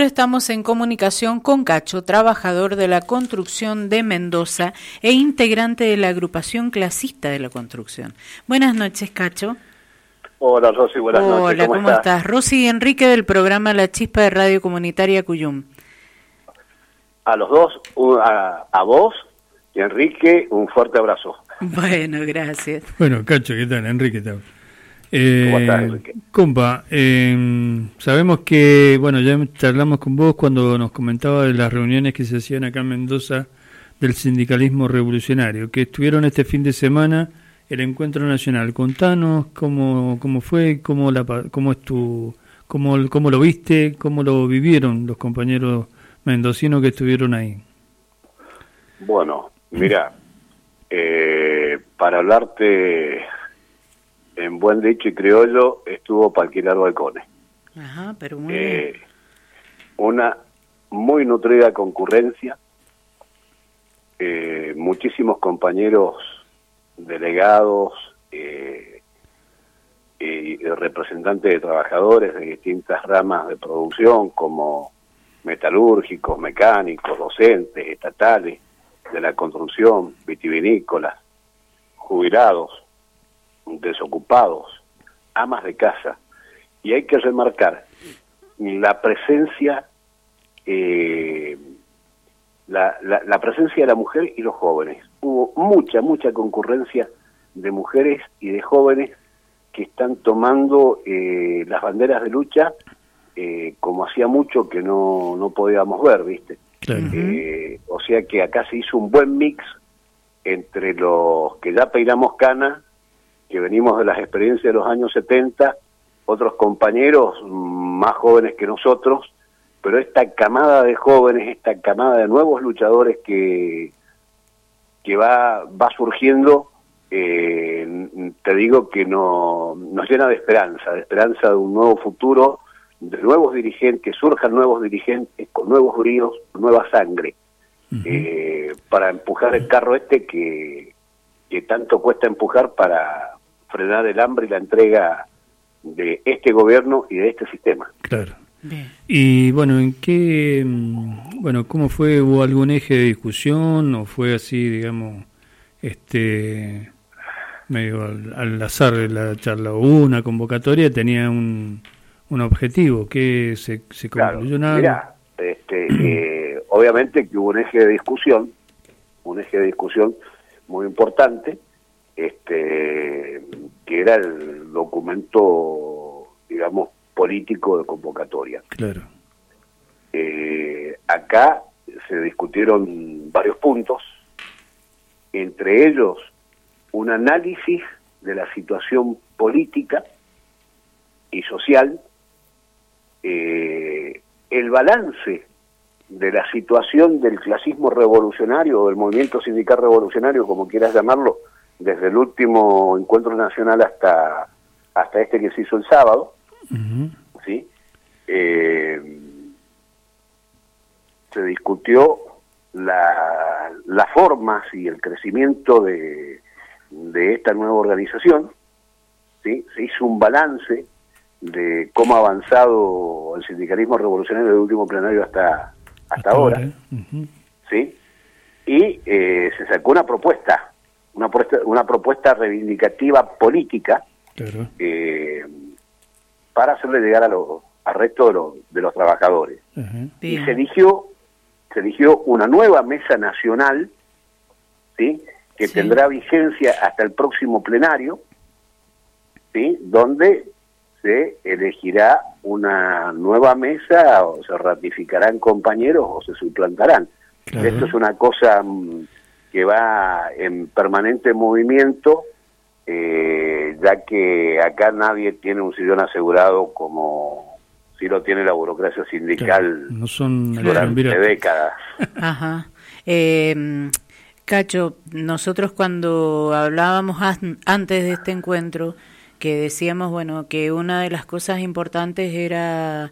ahora estamos en comunicación con Cacho, trabajador de la construcción de Mendoza e integrante de la agrupación clasista de la construcción. Buenas noches, Cacho. Hola, Rosy, buenas noches. Hola, ¿cómo estás? Rosy y Enrique del programa La Chispa de Radio Comunitaria Cuyum. A los dos, a vos y a Enrique, un fuerte abrazo. Bueno, gracias. Bueno, Cacho, ¿qué tal? Enrique, ¿qué tal? ¿Cómo estás, Enrique? Compa, sabemos que, bueno, ya charlamos con vos cuando nos comentaba de las reuniones que se hacían acá en Mendoza del sindicalismo revolucionario, que estuvieron este fin de semana el encuentro nacional. Contanos cómo fue, cómo lo viste, cómo lo vivieron los compañeros mendocinos que estuvieron ahí. Bueno, mira, para hablarte en buen dicho y criollo, estuvo para alquilar balcones. Ajá, pero muy bien. Una muy nutrida concurrencia, muchísimos compañeros delegados y representantes de trabajadores de distintas ramas de producción, como metalúrgicos, mecánicos, docentes, estatales, de la construcción, vitivinícolas, jubilados, desocupados, amas de casa. Y hay que remarcar la presencia la presencia de la mujer y los jóvenes. Hubo mucha concurrencia de mujeres y de jóvenes que están tomando las banderas de lucha como hacía mucho que no podíamos ver, ¿viste? Claro. O sea que acá se hizo un buen mix entre los que ya peinamos cana, que venimos de las experiencias de los años 70, otros compañeros más jóvenes que nosotros, pero esta camada de jóvenes, esta camada de nuevos luchadores que va surgiendo, te digo que nos llena de esperanza de un nuevo futuro, de nuevos dirigentes, que surjan nuevos dirigentes con nuevos bríos, nueva sangre, para empujar el carro que tanto cuesta empujar para frenar el hambre y la entrega de este gobierno y de este sistema. Claro. Bien. Y bueno, ¿cómo fue? ¿Hubo algún eje de discusión o fue así, digamos, medio al azar de la charla? ¿Hubo una convocatoria? ¿Tenía un objetivo? ¿Qué se concluyó? Nada. Mirá, obviamente que hubo un eje de discusión muy importante, que era el documento, digamos, político de convocatoria. Claro. Acá se discutieron varios puntos, entre ellos un análisis de la situación política y social, el balance de la situación del clasismo revolucionario o del movimiento sindical revolucionario, como quieras llamarlo, desde el último encuentro nacional hasta este que se hizo el sábado. ¿Sí? Se discutió las formas y el crecimiento de esta nueva organización, ¿sí? Se hizo un balance de cómo ha avanzado el sindicalismo revolucionario del último plenario hasta ahora, ¿sí? Y se sacó una propuesta reivindicativa política, claro, para hacerle llegar al resto de los trabajadores. Y se eligió una nueva mesa nacional, ¿sí? Que tendrá vigencia hasta el próximo plenario, ¿sí? Donde se elegirá una nueva mesa, o se ratificarán compañeros o se suplantarán. Claro. Esto es una cosa que va en permanente movimiento, ya que acá nadie tiene un sillón asegurado como si lo tiene la burocracia sindical. Claro, no son durante décadas. Ajá. Cacho, nosotros cuando hablábamos antes de este encuentro, que decíamos, bueno, que una de las cosas importantes era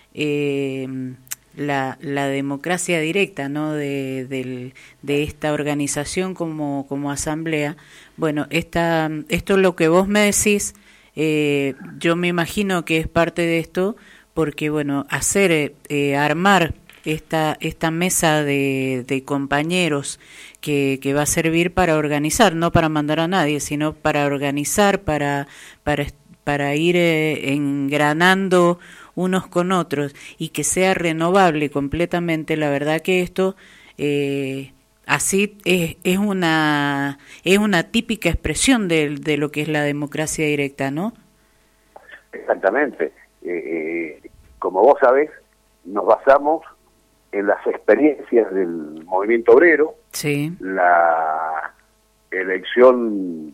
la democracia directa, ¿no? de esta organización como asamblea. Bueno, esto lo que vos me decís, yo me imagino que es parte de esto, porque bueno, armar esta mesa de compañeros que va a servir para organizar, no para mandar a nadie, sino para organizar, para ir engranando unos con otros y que sea renovable completamente. La verdad que esto así es una típica expresión de lo que es la democracia directa, ¿no? Exactamente. Como vos sabés, nos basamos en las experiencias del movimiento obrero, sí, la elección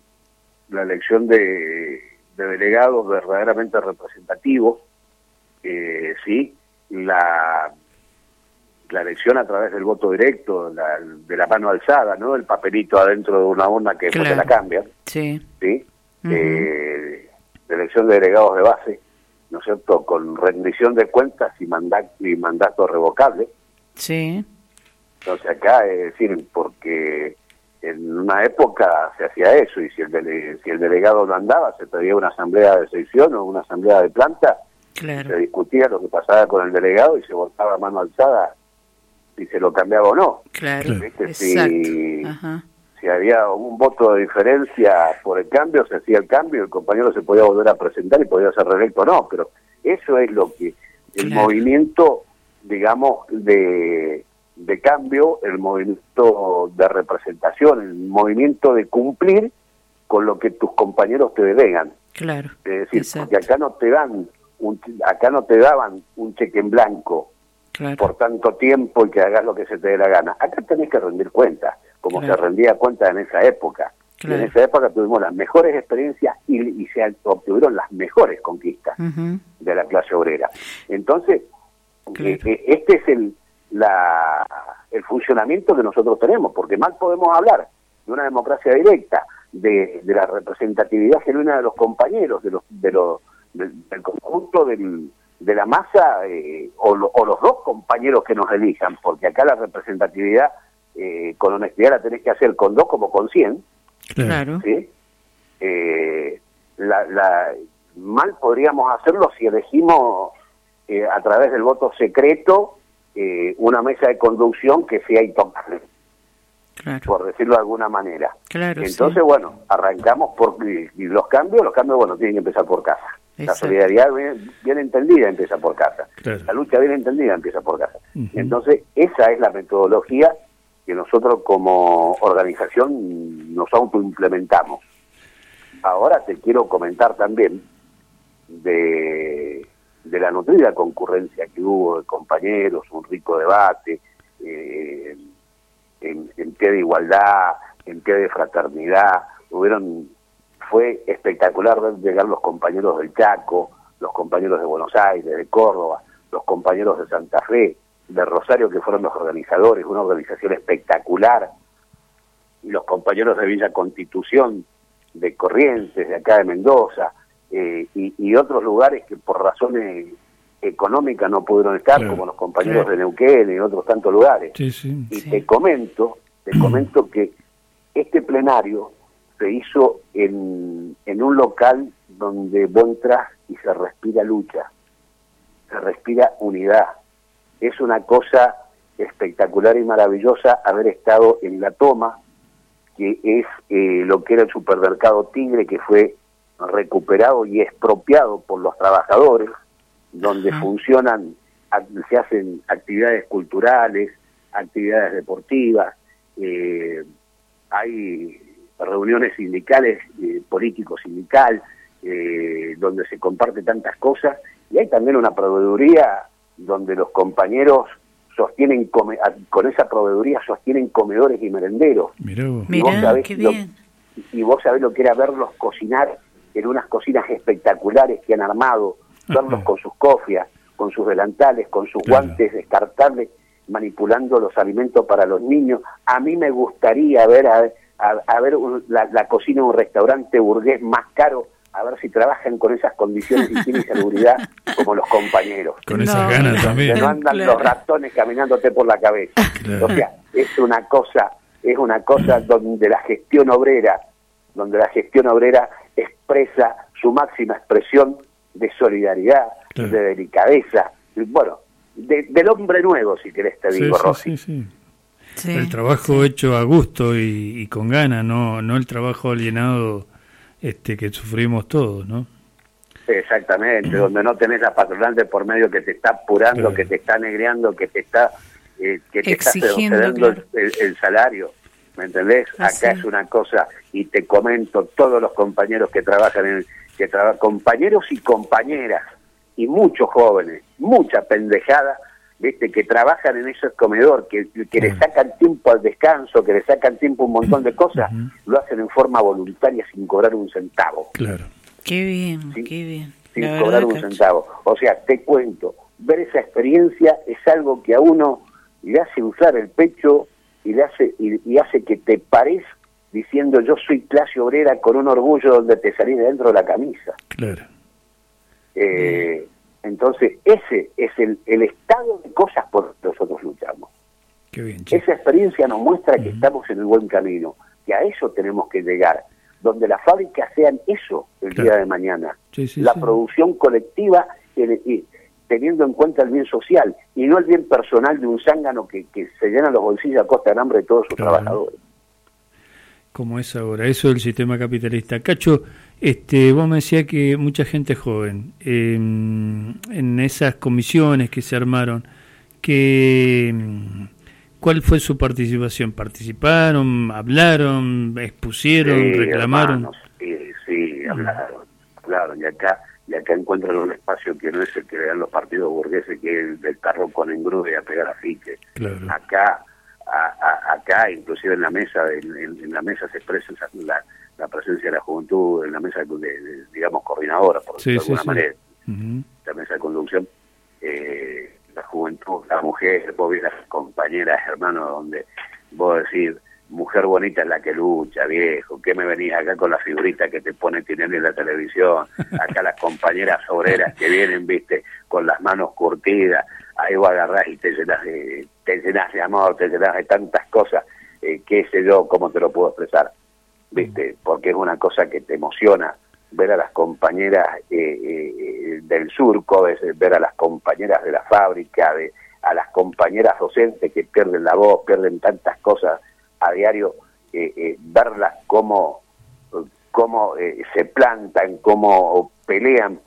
de delegados verdaderamente representativos, sí, la elección a través del voto directo, de la mano alzada, ¿no? El papelito adentro de una urna que después te la cambian, sí, ¿sí? La elección de delegados de base, ¿no es cierto?, con rendición de cuentas y mandato revocable. Sí. Entonces acá, es decir, porque en una época se hacía eso, y si el delegado no andaba, se pedía una asamblea de sección o una asamblea de planta, claro, se discutía lo que pasaba con el delegado y se votaba a mano alzada si se lo cambiaba o no. Claro, ¿Viste? exacto. Si había un voto de diferencia por el cambio, se hacía el cambio, el compañero se podía volver a presentar y podía ser reelecto o no, pero eso es lo que el movimiento, digamos, de cambio, el movimiento de representación, el movimiento de cumplir con lo que tus compañeros te delegan. Claro. Es decir, porque acá no te daban un cheque en blanco, claro, por tanto tiempo y que hagas lo que se te dé la gana. Acá tenés que rendir cuentas, como se rendía cuenta en esa época. Claro. Y en esa época tuvimos las mejores experiencias y se obtuvieron las mejores conquistas de la clase obrera. Entonces, este es el funcionamiento que nosotros tenemos, porque mal podemos hablar de una democracia directa, de la representatividad genuina de los compañeros, del conjunto de la masa, o los dos compañeros que nos elijan, porque acá la representatividad, con honestidad, la tenés que hacer con 2 como con 100. Claro. ¿Sí? Mal podríamos hacerlo si elegimos a través del voto secreto una mesa de conducción que sea intocable, claro, por decirlo de alguna manera. Claro, entonces, bueno, arrancamos y los cambios, bueno, tienen que empezar por casa. Exacto. La solidaridad bien entendida empieza por casa. Claro. La lucha bien entendida empieza por casa. Entonces, esa es la metodología que nosotros como organización nos autoimplementamos. Ahora te quiero comentar también de la nutrida concurrencia que hubo de compañeros, un rico debate, en pie de igualdad, en pie de fraternidad. Fue espectacular ver llegar los compañeros del Chaco, los compañeros de Buenos Aires, de Córdoba, los compañeros de Santa Fe, de Rosario, que fueron los organizadores, una organización espectacular, y los compañeros de Villa Constitución, de Corrientes, de acá de Mendoza, y otros lugares que por razones económicas no pudieron estar, claro, como los compañeros de Neuquén y otros tantos lugares. Te comento que este plenario se hizo en un local donde vos entras y se respira lucha, se respira unidad. Es una cosa espectacular y maravillosa haber estado en La Toma, que es lo que era el supermercado Tigre, que fue recuperado y expropiado por los trabajadores, donde se hacen actividades culturales, actividades deportivas, hay reuniones sindicales, político-sindical, donde se comparte tantas cosas, y hay también una proveeduría donde los compañeros sostienen con esa proveeduría sostienen comedores y merenderos. Mirá, qué bien. Y vos sabés lo que era verlos cocinar en unas cocinas espectaculares que han armado, verlos con sus cofias, con sus delantales, con sus guantes descartables, manipulando los alimentos para los niños. A mí me gustaría ver la cocina de un restaurante burgués más caro, a ver si trabajan con esas condiciones de higiene y salubridad como los compañeros. Con esas ganas también. Que no andan los ratones caminándote por la cabeza. Claro. O sea, es una cosa donde la gestión obrera expresa su máxima expresión de solidaridad, claro, de delicadeza, bueno, del hombre nuevo, si querés te digo, Rosy. Sí. El trabajo hecho a gusto y con ganas, no el trabajo alienado que sufrimos todos, ¿no? Exactamente, donde no tenés la patronal de por medio que te está apurando, claro, que te está negreando, que te está exigiendo, cediendo el salario, ¿me entendés? Así. Acá es una cosa, y te comento, todos los compañeros que trabajan compañeros y compañeras, y muchos jóvenes, mucha pendejada, ¿viste? Que trabajan en ese comedor, que le sacan tiempo al descanso, que le sacan tiempo a un montón de cosas, lo hacen en forma voluntaria sin cobrar un centavo. Claro. Qué bien, ¿Sí? Qué bien. Sin La cobrar verdad, un centavo. O sea, te cuento, ver esa experiencia es algo que a uno le hace usar el pecho y le hace que te pares diciendo yo soy clase obrera con un orgullo donde te salís de dentro de la camisa. Claro. Entonces, ese es el estado de cosas por los que nosotros luchamos. Qué bien, chico. Esa experiencia nos muestra que estamos en el buen camino, que a eso tenemos que llegar, donde las fábricas sean eso el día de mañana, la producción colectiva, teniendo en cuenta el bien social y no el bien personal de un zángano que se llena los bolsillos a costa de hambre de todos sus trabajadores. Como es ahora, eso del sistema capitalista. Cacho, vos me decías que mucha gente joven, en esas comisiones que se armaron, ¿cuál fue su participación? ¿Participaron, hablaron, expusieron, reclamaron? Hermanos, sí, hablaron, y acá encuentran un espacio que no es el que le dan los partidos burgueses, que es el del carro con engrudo y a pegar afiche. Claro. Acá inclusive en la mesa se expresa la presencia de la juventud, en la mesa digamos coordinadora, por decirlo de alguna manera, la mesa de conducción, la juventud, la mujer, vos ves las compañeras, hermanos, donde vos decís, mujer bonita es la que lucha, viejo, ¿qué me venís acá con la figurita que te pone Tinelli en la televisión? Acá las compañeras obreras que vienen, viste, con las manos curtidas, ahí vos agarrás y te llenas de amor, te llenas de tantas cosas, qué sé yo, cómo te lo puedo expresar, viste, porque es una cosa que te emociona ver a las compañeras del surco, ver a las compañeras de la fábrica, a las compañeras docentes que pierden la voz, pierden tantas cosas a diario, verlas cómo se plantan, cómo pelean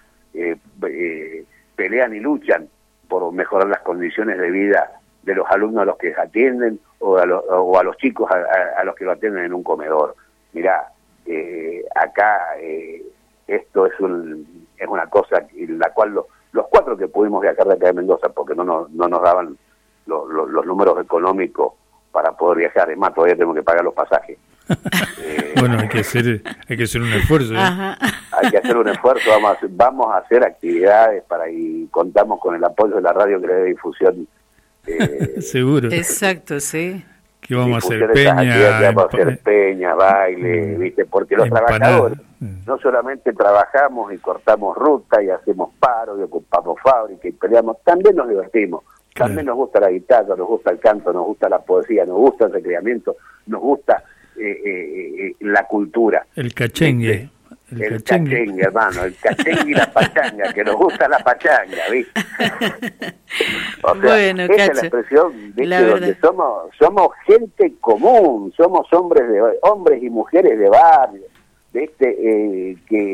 pelean y luchan por mejorar las condiciones de vida de los alumnos a los que atienden o a los chicos a los que lo atienden en un comedor. Mirá, acá esto es una cosa en la cual los cuatro que pudimos viajar de acá de Mendoza, porque no nos daban los números económicos para poder viajar, es más, todavía tenemos que pagar los pasajes. Bueno, hay que hacer un esfuerzo. Hay que hacer un esfuerzo, vamos a hacer actividades y contamos con el apoyo de la radio que le dé difusión. Seguro. Exacto, sí. Que vamos a hacer peña, baile, ¿viste? Porque los trabajadores no solamente trabajamos y cortamos ruta y hacemos paro y ocupamos fábrica y peleamos, también nos divertimos. Claro. También nos gusta la guitarra, nos gusta el canto, nos gusta la poesía, nos gusta el recreamiento, nos gusta la cultura. El cachengue. El cachengue, hermano, el cachengue y la pachanga, que nos gusta la pachanga, ¿viste? O sea, bueno, esa es la expresión, ¿viste? Donde somos gente común, somos hombres y mujeres de barrio, ¿viste?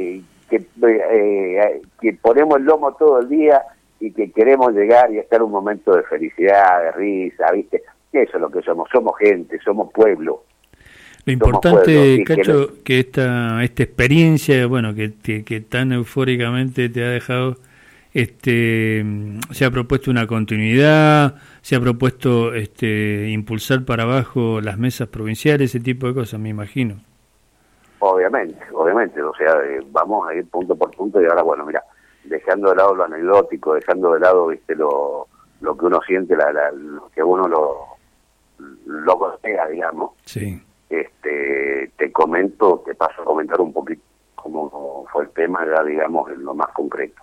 Que ponemos el lomo todo el día y que queremos llegar y estar en un momento de felicidad, de risa, ¿viste? Eso es lo que somos gente, somos pueblo. Lo importante, Cacho, que esta experiencia, bueno, que tan eufóricamente te ha dejado, se ha propuesto una continuidad, se ha propuesto impulsar para abajo las mesas provinciales, ese tipo de cosas, me imagino. Obviamente, o sea, vamos a ir punto por punto y ahora, bueno, mira, dejando de lado lo anecdótico, dejando de lado, viste, lo que uno siente, lo que uno lo golpea, digamos. Sí. Te paso a comentar un poquito cómo fue el tema, ya digamos, en lo más concreto.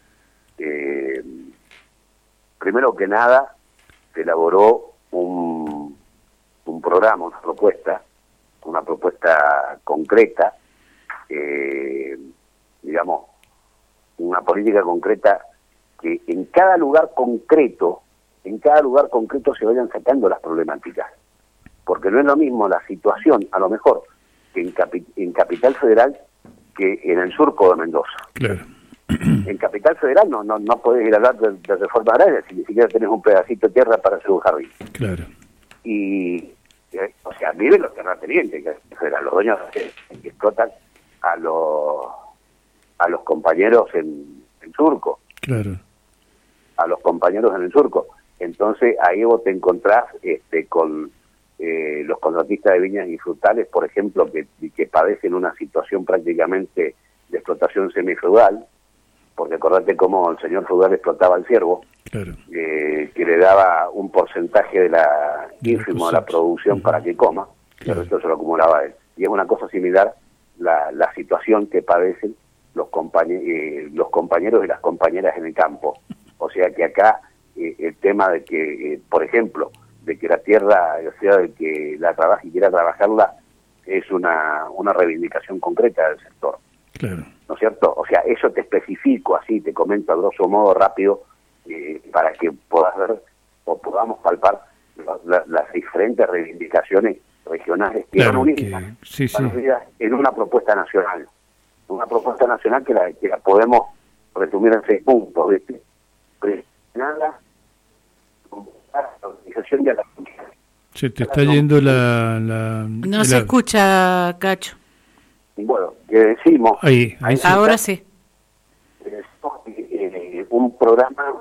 Primero que nada, se elaboró un programa, una propuesta concreta, digamos, una política concreta que en cada lugar concreto se vayan sacando las problemáticas. Porque no es lo mismo la situación, a lo mejor, que en Capital Federal que en el surco de Mendoza. Claro. En Capital Federal no podés ir a hablar de reforma agraria si ni siquiera tenés un pedacito de tierra para hacer un jardín. Claro. Y, o sea, viven los terratenientes, que eran los dueños que explotan a los compañeros en surco. Claro. A los compañeros en el surco. Entonces ahí vos te encontrás con los contratistas de viñas y frutales, por ejemplo, que padecen una situación prácticamente de explotación semifeudal, porque acordate cómo el señor feudal explotaba al ciervo, claro. Que le daba un porcentaje de la ínfimo de la producción para que coma, claro. pero esto se lo acumulaba él. Y es una cosa similar la situación que padecen los compañeros y las compañeras en el campo. O sea que acá el tema de que, por ejemplo, de que la tierra, o sea, de que la trabaje y quiera trabajarla, es una reivindicación concreta del sector. Claro. ¿No es cierto? O sea, eso te especifico así, te comento a grosso modo rápido, para que puedas ver o podamos palpar las diferentes reivindicaciones regionales que Claro, son unidas en una propuesta nacional. Una propuesta nacional que la podemos resumir en 6 puntos, ¿viste? Nada, la organización de la... Se te está yendo la No se escucha, Cacho. Bueno, que decimos... Ahí sí. Ahora sí. Un programa...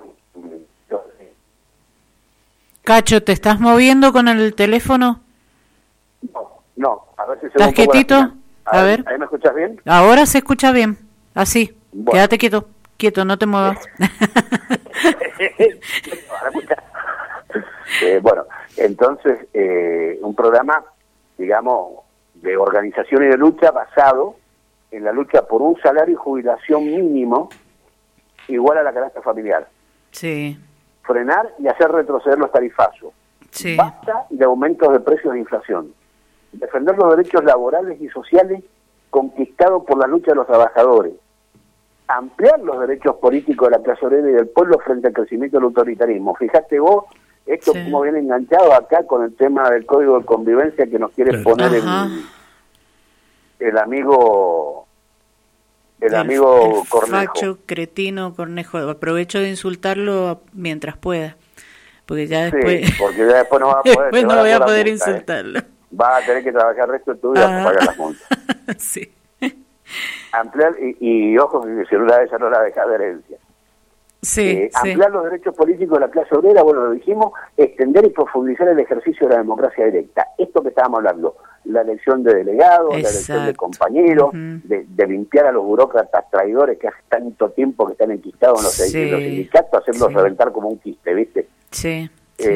Cacho, ¿te estás moviendo con el teléfono? No, a ver si se ¿Estás quietito? A ver. ¿Ahí me escuchas bien? Ahora se escucha bien, así. Bueno. Quédate quieto, no te muevas. Bueno, entonces, un programa, digamos, de organización y de lucha basado en la lucha por un salario y jubilación mínimo igual a la canasta familiar. Sí. Frenar y hacer retroceder los tarifazos. Sí. Basta de aumentos de precios de inflación. Defender los derechos laborales y sociales conquistados por la lucha de los trabajadores. Ampliar los derechos políticos de la clase obrera y del pueblo frente al crecimiento del autoritarismo. Fíjate vos, esto Sí. como viene enganchado acá con el tema del código de convivencia que nos quiere poner el amigo Cornejo. Facho, cretino, Cornejo. Aprovecho de insultarlo mientras pueda, porque ya después... Sí, porque ya después no va a poder, después no voy a poder insultarlo. Vas a tener que trabajar el resto de tu vida para pagar las multas. Sí. Ampliar, y ojo, que si una de esas no la deja de herencia. Sí, ampliar los derechos políticos de la clase obrera, bueno, lo dijimos, extender y profundizar el ejercicio de la democracia directa. Esto que estábamos hablando, la elección de delegados, Exacto. la elección de compañeros, de limpiar a los burócratas traidores que hace tanto tiempo que están enquistados en los sindicatos, hacerlos reventar como un quiste, ¿viste? Sí.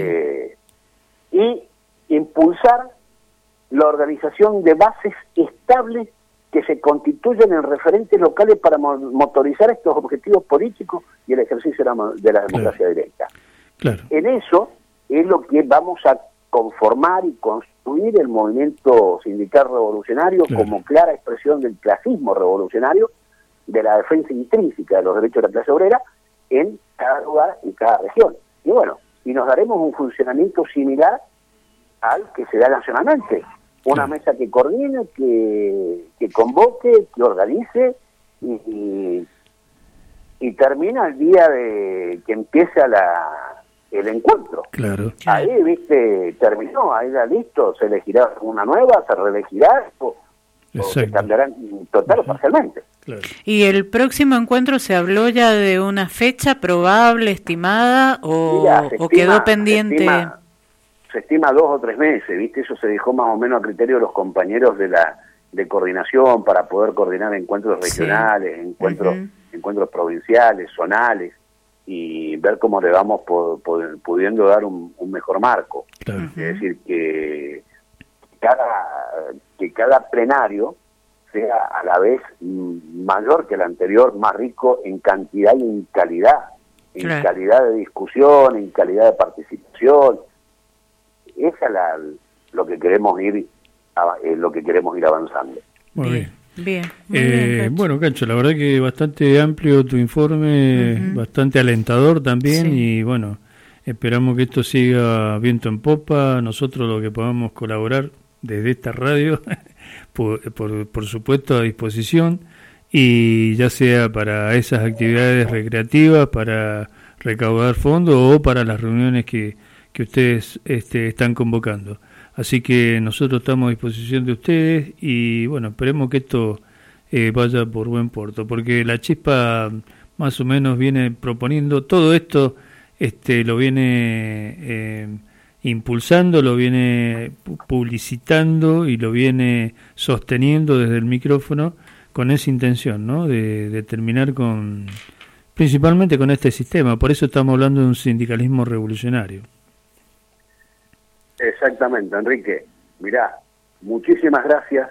Y impulsar la organización de bases estables que se constituyen en referentes locales para motorizar estos objetivos políticos y el ejercicio de la democracia directa. Claro. En eso es lo que vamos a conformar y construir el movimiento sindical revolucionario como clara expresión del clasismo revolucionario, de la defensa intrínseca de los derechos de la clase obrera en cada lugar, en cada región. Y bueno, y nos daremos un funcionamiento similar al que se da nacionalmente. Una mesa que coordine, que convoque, que organice y termina el día de que empieza el encuentro. Claro. Ahí, viste, terminó, ahí ya listo, se elegirá una nueva, se reelegirá o se cambiarán total o parcialmente. Claro. ¿Y el próximo encuentro se habló ya de una fecha probable, estimada, o quedó pendiente? Se estima 2 o 3 meses, ¿viste? Eso se dejó más o menos a criterio de los compañeros de coordinación para poder coordinar encuentros regionales, encuentros provinciales, zonales, y ver cómo le vamos pudiendo dar un mejor marco. Claro. Es decir, que cada plenario sea a la vez mayor que el anterior, más rico en cantidad y en calidad, en calidad de discusión, en calidad de participación. Esa es lo que queremos ir avanzando. Muy bien. Bien, muy bien, Cacho. Bueno, Cacho, la verdad que bastante amplio tu informe, bastante alentador también, y bueno, esperamos que esto siga viento en popa. Nosotros lo que podamos colaborar desde esta radio, por supuesto, a disposición, y ya sea para esas actividades recreativas, para recaudar fondos o para las reuniones que ustedes están convocando. Así que nosotros estamos a disposición de ustedes y bueno, esperemos que esto vaya por buen puerto, porque la Chispa más o menos viene proponiendo todo esto, lo viene impulsando, lo viene publicitando y lo viene sosteniendo desde el micrófono con esa intención, ¿no? De terminar principalmente con este sistema. Por eso estamos hablando de un sindicalismo revolucionario. Exactamente, Enrique. Mirá, muchísimas gracias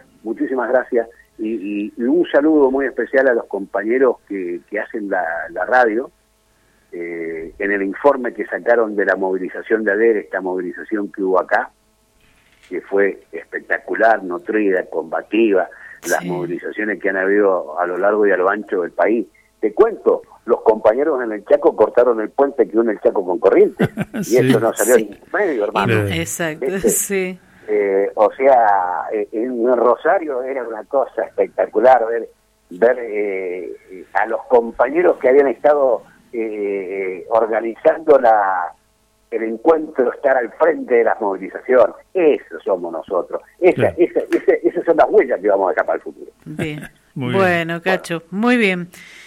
y un saludo muy especial a los compañeros que hacen la radio. En el informe que sacaron de la movilización de ayer, esta movilización que hubo acá, que fue espectacular, nutrida, combativa, las movilizaciones que han habido a lo largo y a lo ancho del país. Te cuento, los compañeros en el Chaco cortaron el puente que une el Chaco con Corrientes, y eso no salió en medio, hermano. Exacto, sí. O sea, en Rosario era una cosa espectacular ver a los compañeros que habían estado organizando el encuentro, estar al frente de las movilizaciones. Eso somos nosotros. Esas son las huellas que vamos a dejar para el futuro. Bien. Bueno, Cacho, muy bien.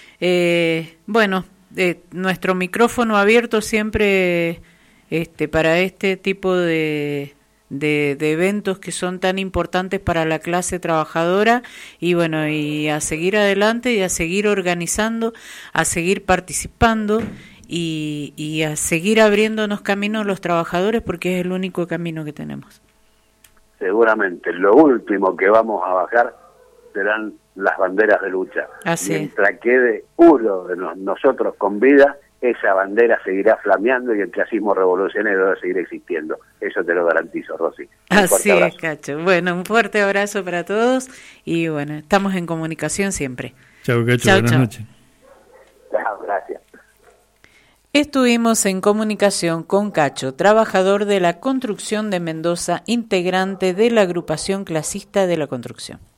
Nuestro micrófono abierto siempre para este tipo de eventos que son tan importantes para la clase trabajadora, y bueno, y a seguir adelante y a seguir organizando, a seguir participando y a seguir abriéndonos caminos los trabajadores, porque es el único camino que tenemos. Seguramente lo último que vamos a bajar serán las banderas de lucha. Mientras quede uno de nosotros con vida, esa bandera seguirá flameando y el clasismo revolucionario va a seguir existiendo. Eso te lo garantizo, Rosy. Así es, Cacho. Bueno, un fuerte abrazo para todos y bueno, estamos en comunicación siempre. Chao, Cacho. Buenas noches. Chao, gracias. Estuvimos en comunicación con Cacho, trabajador de la construcción de Mendoza, integrante de la agrupación clasista de la construcción.